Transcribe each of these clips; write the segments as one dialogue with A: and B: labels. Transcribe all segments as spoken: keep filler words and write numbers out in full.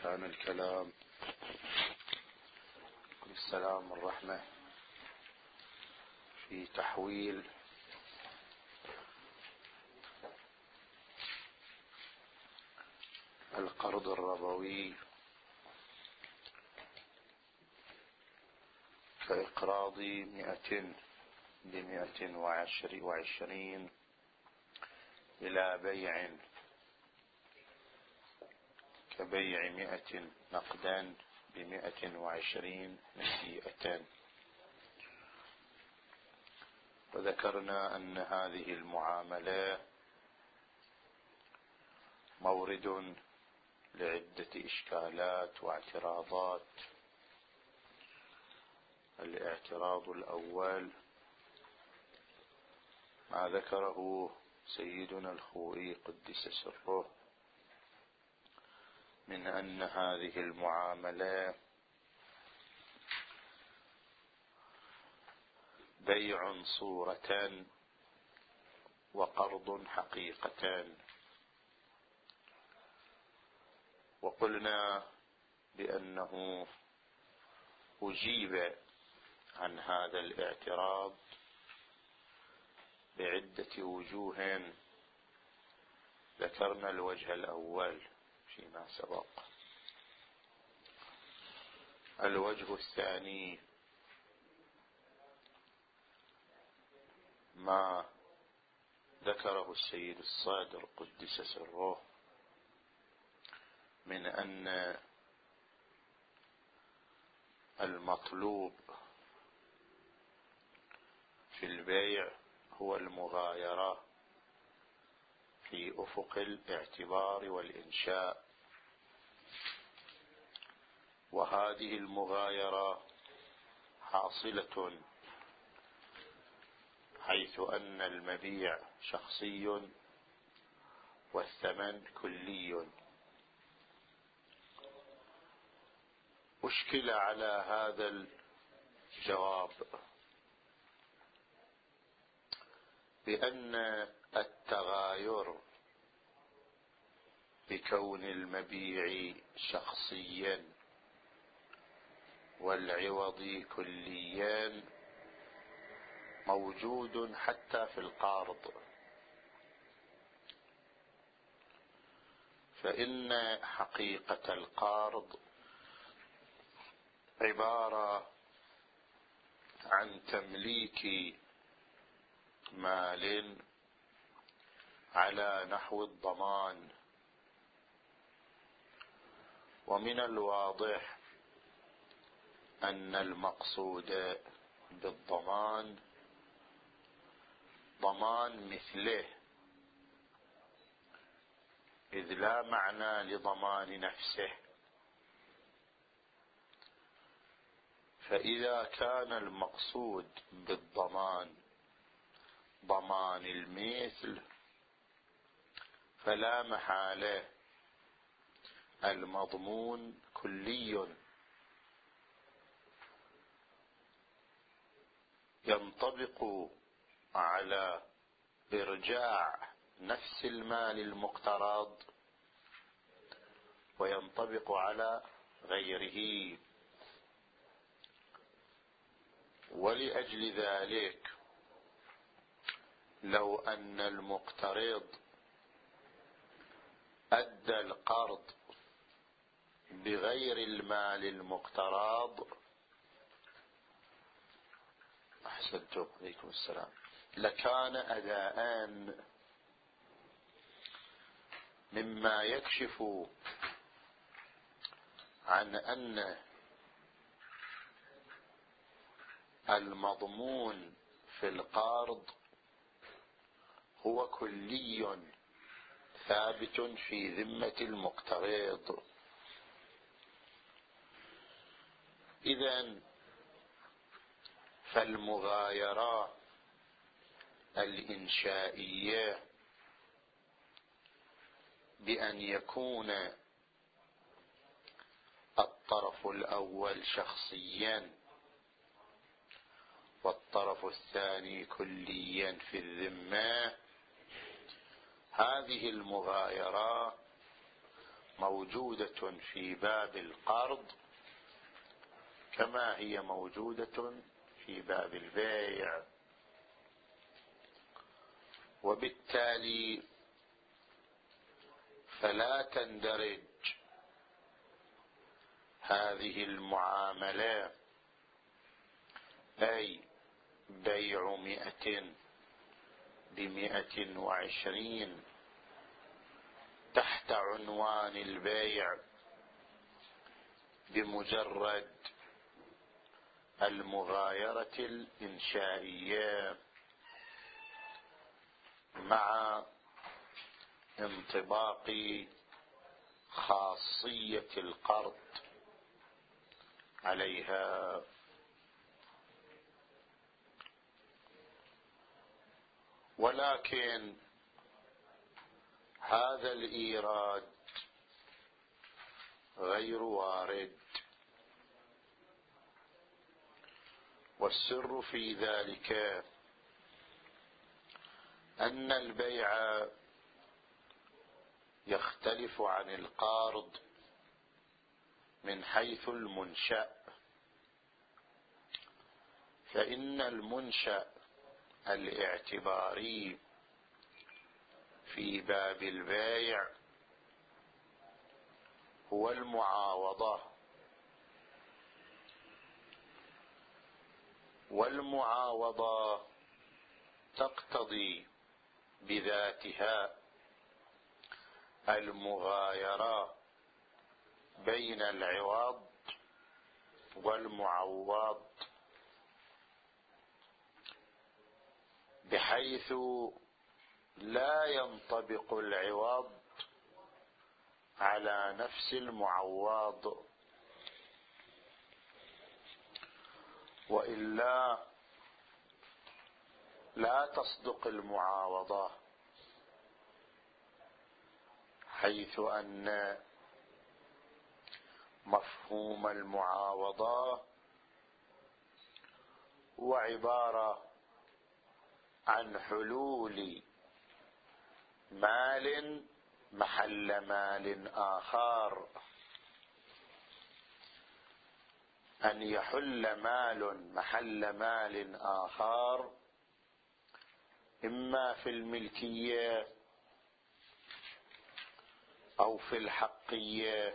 A: كان الكلام السلام الرحمة في تحويل القرض الربوي كإقراض مئة بمئة وعشر وعشرين إلى بيع كبيع مئة نقدا بمئة وعشرين نسيئة. وذكرنا أن هذه المعاملة مورد لعدة إشكالات واعتراضات. الاعتراض الأول ما ذكره سيدنا الخوئي قدس سره من أن هذه المعاملة بيع صورة وقرض حقيقة. وقلنا بأنه أجيب عن هذا الاعتراض بعدة وجوه. ذكرنا الوجه الأول فيما سبق. الوجه الثاني ما ذكره السيد الصادر قدس سره من أن المطلوب في البيع هو المغايرة في أفق الاعتبار والإنشاء، وهذه المغايرة حاصلة حيث أن المبيع شخصي والثمن كلي. أشكل على هذا الجواب بأن التغاير بكون المبيع شخصيا والعوض كليا موجود حتى في القارض. فإن حقيقة القارض عبارة عن تمليك مال على نحو الضمان. ومن الواضح أن المقصود بالضمان ضمان مثله، إذ لا معنى لضمان نفسه. فإذا كان المقصود بالضمان ضمان المثل فلا محالة المضمون كلي ينطبق على إرجاع نفس المال المقترض وينطبق على غيره. ولأجل ذلك لو أن المقترض أدى القرض بغير المال المقترض أحسنتم عليكم السلام لكان أداء مما يكشف عن أن المضمون في القرض هو كلي ثابت في ذمة المقترض. إذن فالمغايرة الإنشائية بأن يكون الطرف الأول شخصيا والطرف الثاني كليا في الذمة، هذه المغايرة موجودة في باب القرض كما هي موجودة في باب البيع، وبالتالي فلا تندرج هذه المعاملة، أي بيع مئة بمئة وعشرين، تحت عنوان البيع بمجرد المغايرة الإنشائية مع انطباق خاصية القرض عليها. ولكن هذا الإيراد غير وارد، والسر في ذلك أن البيع يختلف عن القرض من حيث المنشأ، فإن المنشأ الاعتباري في باب البيع هو المعاوضة، والمعاوضة تقتضي بذاتها المغايرة بين العوض والمعوض، بحيث لا ينطبق العوض على نفس المعوض، وإلا لا تصدق المعاوضة، حيث أن مفهوم المعاوضة هو عبارة عن حلول مال محل مال آخر، أن يحل مال محل مال آخر إما في الملكية أو في الحقية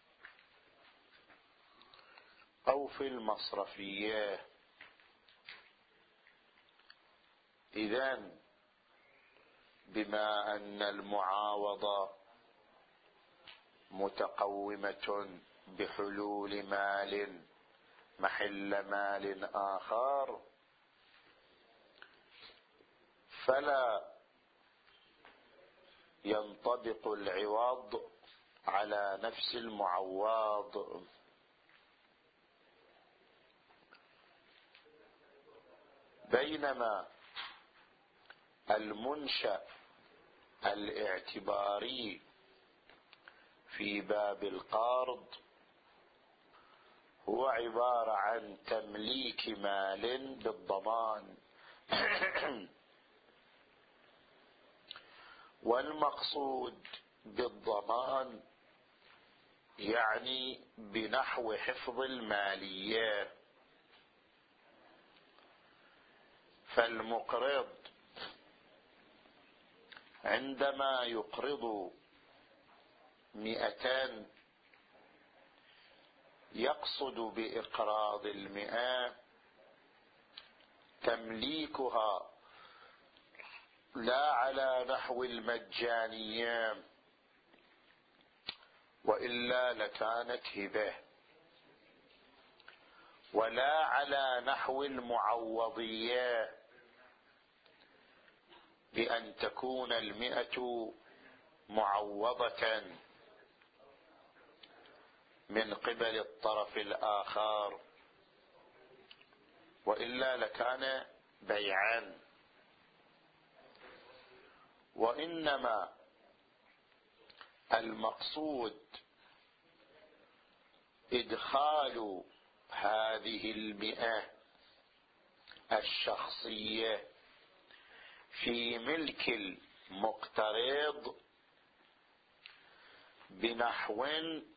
A: أو في المصرفية. إذن بما أن المعاوضة متقومة بحلول مال محل مال آخر، فلا ينطبق العوض على نفس المعوض، بينما المنشأ الاعتباري في باب القرض هو عبارة عن تمليك مال بالضمان والمقصود بالضمان يعني بنحو حفظ المالية، فالمقرض عندما يقرض مئتان يقصد بإقراض المئة تمليكها لا على نحو المجانية، وإلا لكانت هبة، ولا على نحو المعوضية بأن تكون المئة معوضة من قبل الطرف الآخر، وإلا لكان بيعا. وإنما المقصود إدخال هذه المئة الشخصية في ملك المقترض بنحو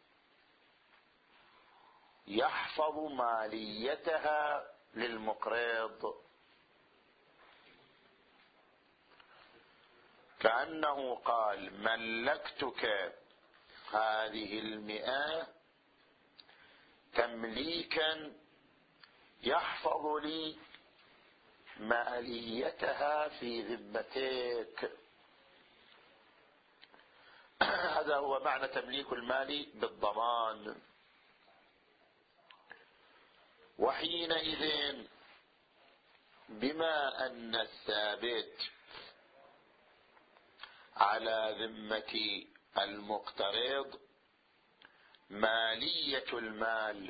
A: يحفظ ماليتها للمقرض، كأنه قال ملكتك هذه المئة تمليكا يحفظ لي ماليتها في ذمتك. هذا هو معنى تمليك المال بالضمان. وحينئذ بما أن الثابت على ذمة المقترض مالية المال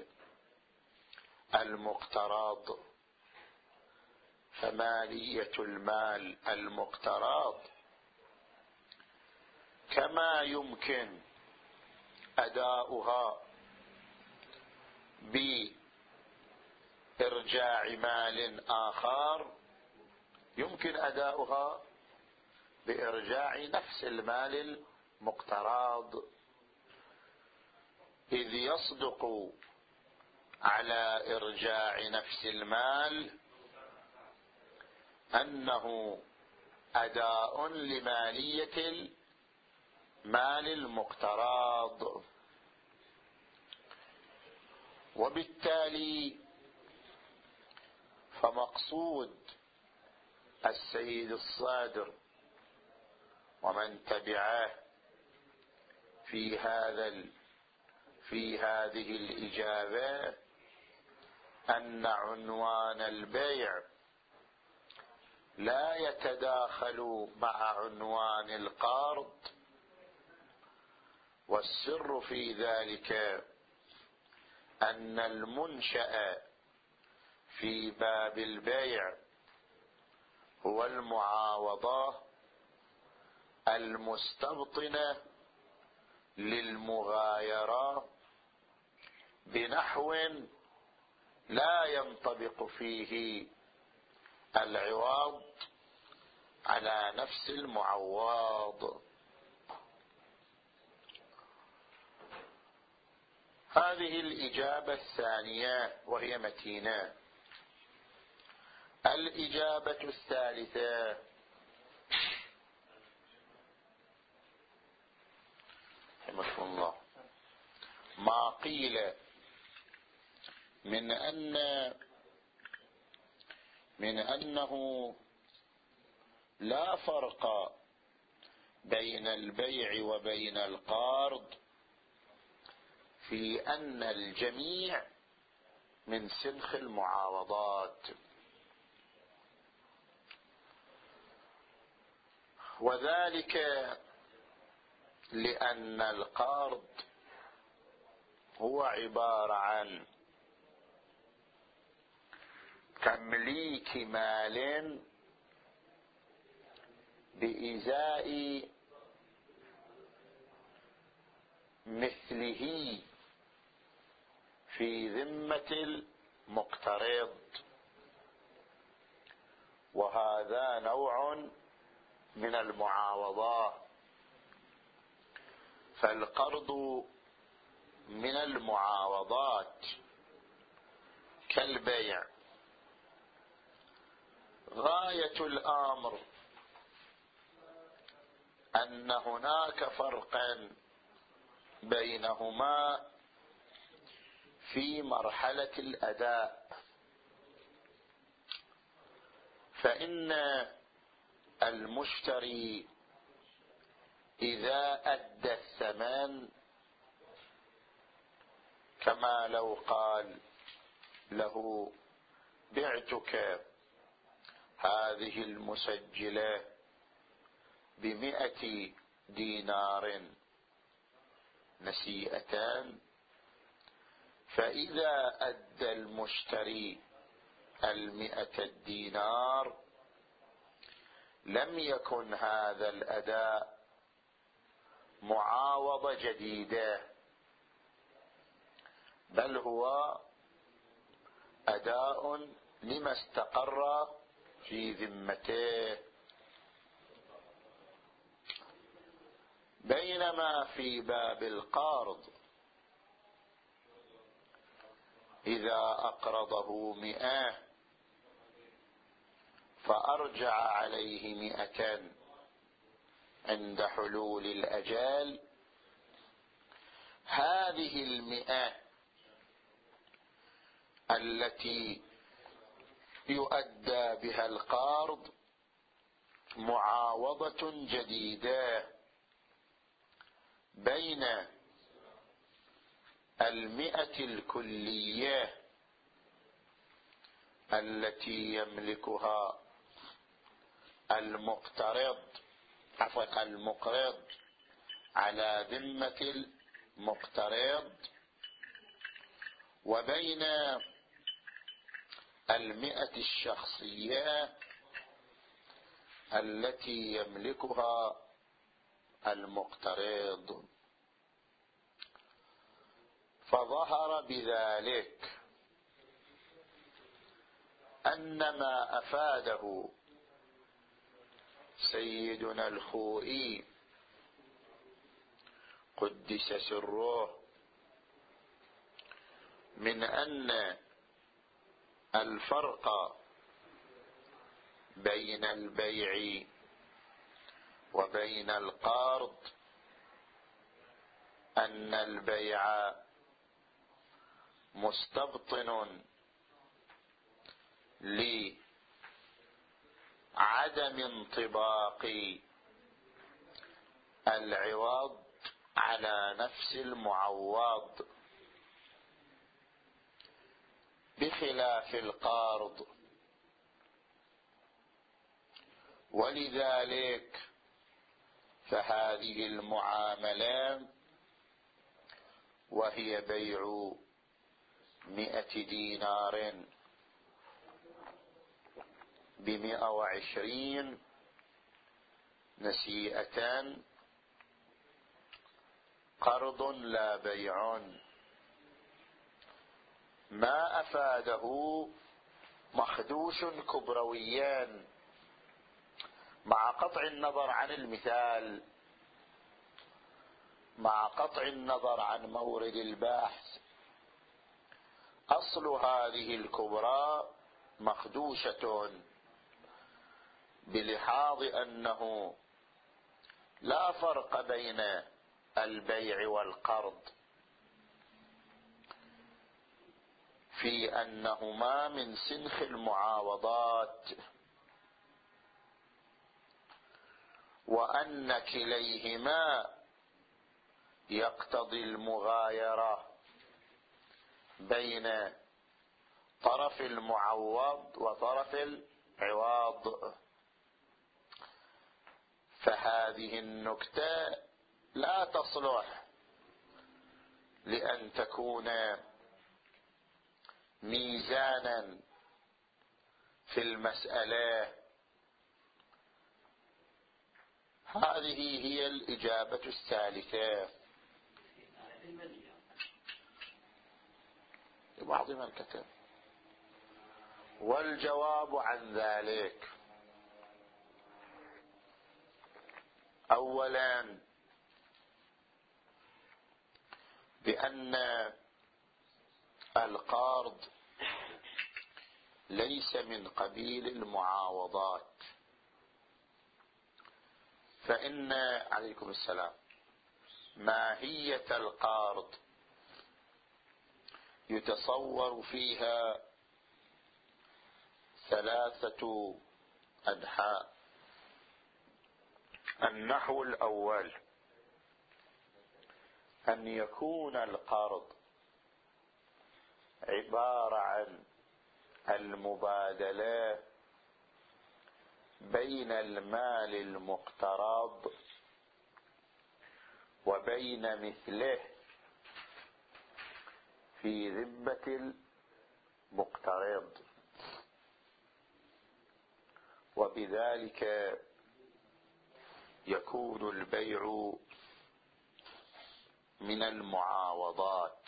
A: المقترض، فمالية المال المقترض كما يمكن أداؤها بإرجاع مال آخر، يمكن أداؤها بإرجاع نفس المال المقترض، إذ يصدق على إرجاع نفس المال أنه أداء لمالية المال المقترض. وبالتالي فمقصود السيد الصادر ومن تبعه في هذا في هذه الإجابة أن عنوان البيع لا يتداخل مع عنوان القرض، والسر في ذلك أن المنشأ في باب البيع هو المعاوضة المستبطنة للمغايرة بنحو لا ينطبق فيه العوض على نفس المعوض. هذه الإجابة الثانية وهي متينة. الإجابة الثالثة رحمه الله ما قيل من أن من أنه لا فرق بين البيع وبين القرض في أن الجميع من سنخ المعاوضات، وذلك لأن القرض هو عبارة عن تمليك مال بإزاء مثله في ذمة المقترض، وهذا نوع من المعاوضة. فالقرض من المعاوضات كالبيع. غاية الأمر أن هناك فرقا بينهما في مرحلة الأداء، فإن المشتري إذا أدى الثمن كما لو قال له بعتك هذه المسجلة بمئة دينار نسيئتان، فإذا أدى المشتري المئة الدينار لم يكن هذا الأداء معاوضة جديدة، بل هو أداء لما استقر في ذمته. بينما في باب القرض إذا أقرضه مئة فأرجع عليه مئة عند حلول الأجل، هذه المئة التي يؤدى بها القرض معاوضة جديدة بين المئة الكلية التي يملكها المقترض عفوا المقرض على ذمة المقترض، وبين المئة الشخصية التي يملكها المقترض. فظهر بذلك أن ما أفاده سيدنا الخوئي قدس سره من أن الفرق بين البيع وبين القرض أن البيع مستبطن لعدم انطباق العوض على نفس المعوض، بخلاف القرض. ولذلك فهذه المعاملة وهي بيع مئة دينار بمئة وعشرين نسيئة قرض لا بيع، ما أفاده مخدوش كبرويان مع قطع النظر عن المثال، مع قطع النظر عن مورد البحث. أصل هذه الكبرى مخدوشة بلحاظ أنه لا فرق بين البيع والقرض في أنهما من سنخ المعاوضات، وأن كليهما يقتضي المغايرة بين طرف المعوض وطرف العوض. فهذه النكتة لا تصلح لأن تكون ميزانا في المسألة. هذه هي الإجابة الثالثة لبعض من كتب. والجواب عن ذلك: أولا بأن القرض ليس من قبيل المعاوضات، فإن عليكم السلام ماهية القرض يتصور فيها ثلاثة أنحاء. النحو الأول أن يكون القرض عبارة عن المبادلة بين المال المقترض وبين مثله في ذمة المقترض، وبذلك يكون البيع من المعاوضات.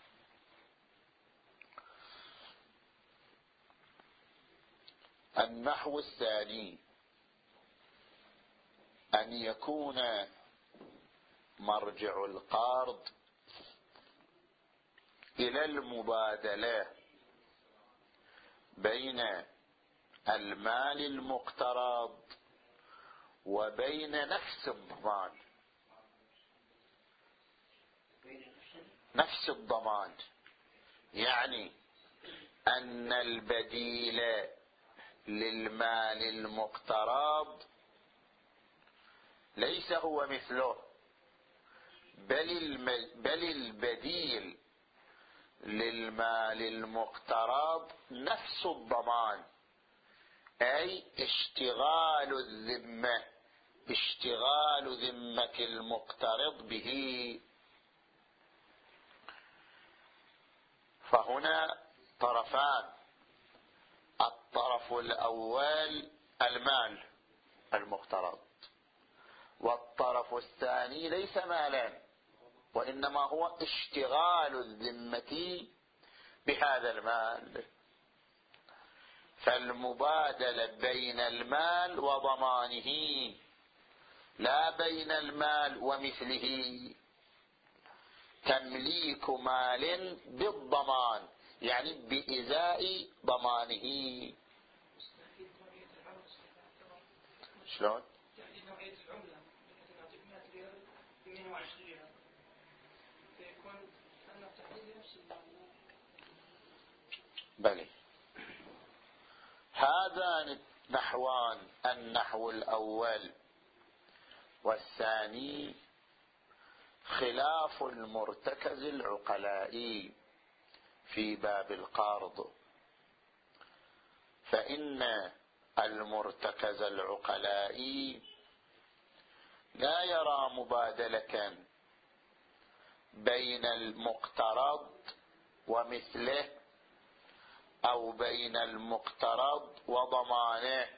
A: النحو الثاني أن يكون مرجع القرض إلى المبادلة بين المال المقترض وبين نفس الضمان، نفس الضمان، يعني أن البديل للمال المقترض ليس هو مثله، بل, الم... بل البديل للمال المقترض نفس الضمان، أي اشتغال الذمة، اشتغال ذمة المقترض به. فهنا طرفان: الطرف الأول المال المقترض، والطرف الثاني ليس مالا، وإنما هو اشتغال الذمة بهذا المال. فالمبادلة بين المال وضمانه، لا بين المال ومثله. تمليك مال بالضمان، يعني بإزاء ضمانه. شلون؟
B: يعني نوعية العملة، مثلا أعطيك مئة ريال بمئة وعشرين فيكون أن التحديد نفس المعنى.
A: بلى، هذان نحوان: النحو الأول والثاني خلاف المرتكز العقلائي في باب القرض. فإن المرتكز العقلائي لا يرى مبادلة بين المقترض ومثله أو بين المقترض وضمانه،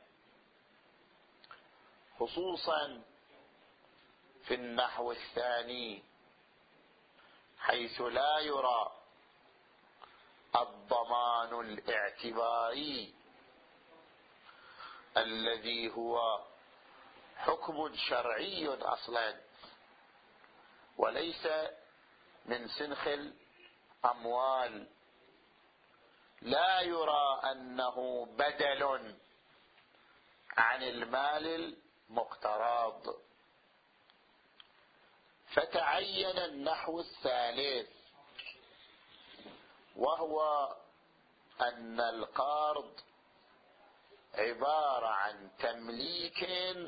A: خصوصا في النحو الثاني، حيث لا يرى الضمان الاعتباري الذي هو حكم شرعي أصلا وليس من سنخ الأموال، لا يرى أنه بدل عن المال المقترض. فتعين النحو الثالث، وهو أن القرض عبارة عن تمليك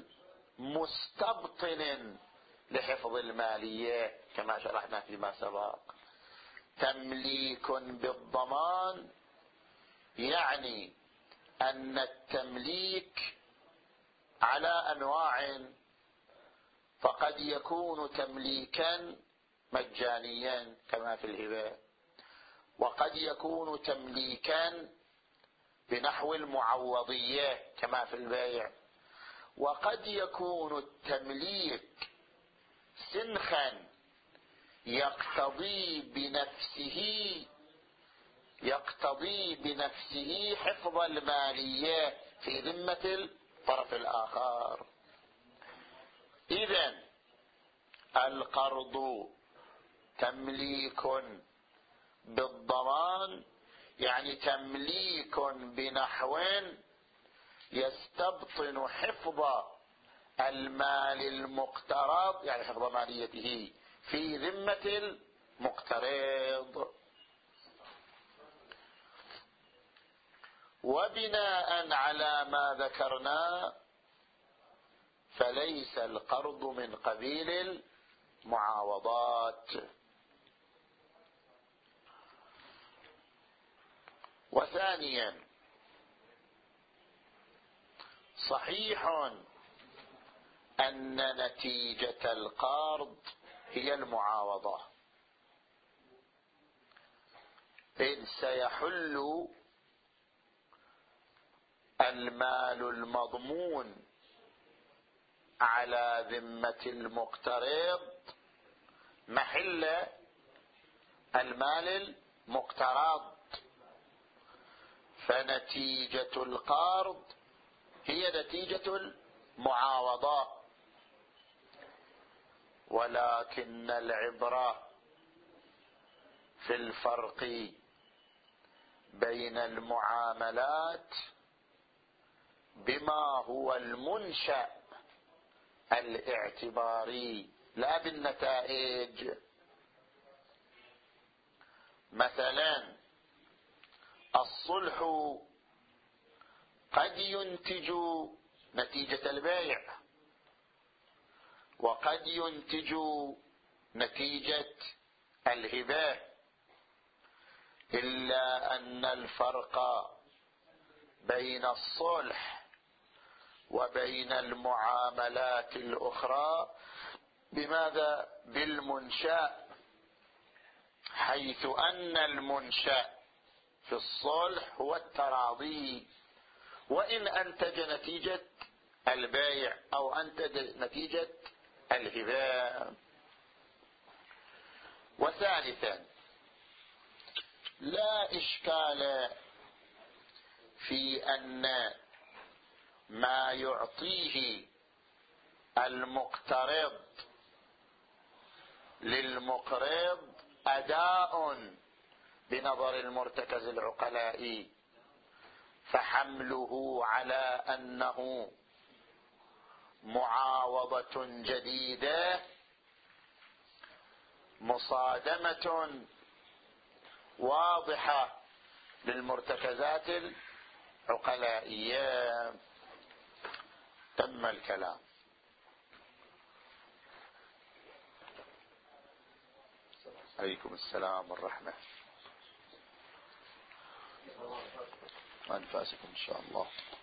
A: مستبطن لحفظ المالية، كما شرحنا فيما سبق. تمليك بالضمان يعني أن التمليك على أنواع، فقد يكون تمليكا مجانيا كما في الهبة، وقد يكون تمليكا بنحو المعوضية كما في البيع، وقد يكون التمليك سنخا يقتضي بنفسه يقتضي بنفسه حفظ المالية في ذمة الطرف الآخر. إذن القرض تمليك بالضمان، يعني تمليك بنحو يستبطن حفظ المال المقترض، يعني حفظ ماليته في ذمة المقترض. وبناء على ما ذكرنا فليس القرض من قبيل المعاوضات. وثانيا، صحيح أن نتيجة القرض هي المعاوضة، إذ سيحل المال المضمون على ذمة المقترض محل المال المقترض، فنتيجة القرض هي نتيجة المعاوضة. ولكن العبرة في الفرق بين المعاملات بما هو المنشأ الاعتباري لا بالنتائج. مثلا الصلح قد ينتج نتيجة البيع، وقد ينتج نتيجة الهبة، إلا أن الفرق بين الصلح وبين المعاملات الأخرى بماذا؟ بالمنشأ، حيث أن المنشأ في الصلح هو التراضي، وإن أنتج نتيجة البيع أو أنتج نتيجة الهبة. وثالثا، لا إشكال في أن ما يعطيه المقترض للمقرض أداء بنظر المرتكز العقلائي، فحمله على أنه معاوضة جديدة مصادمة واضحة للمرتكزات العقلائية. تم الكلام. عليكم السلام والرحمة. أنفاسكم إن شاء الله.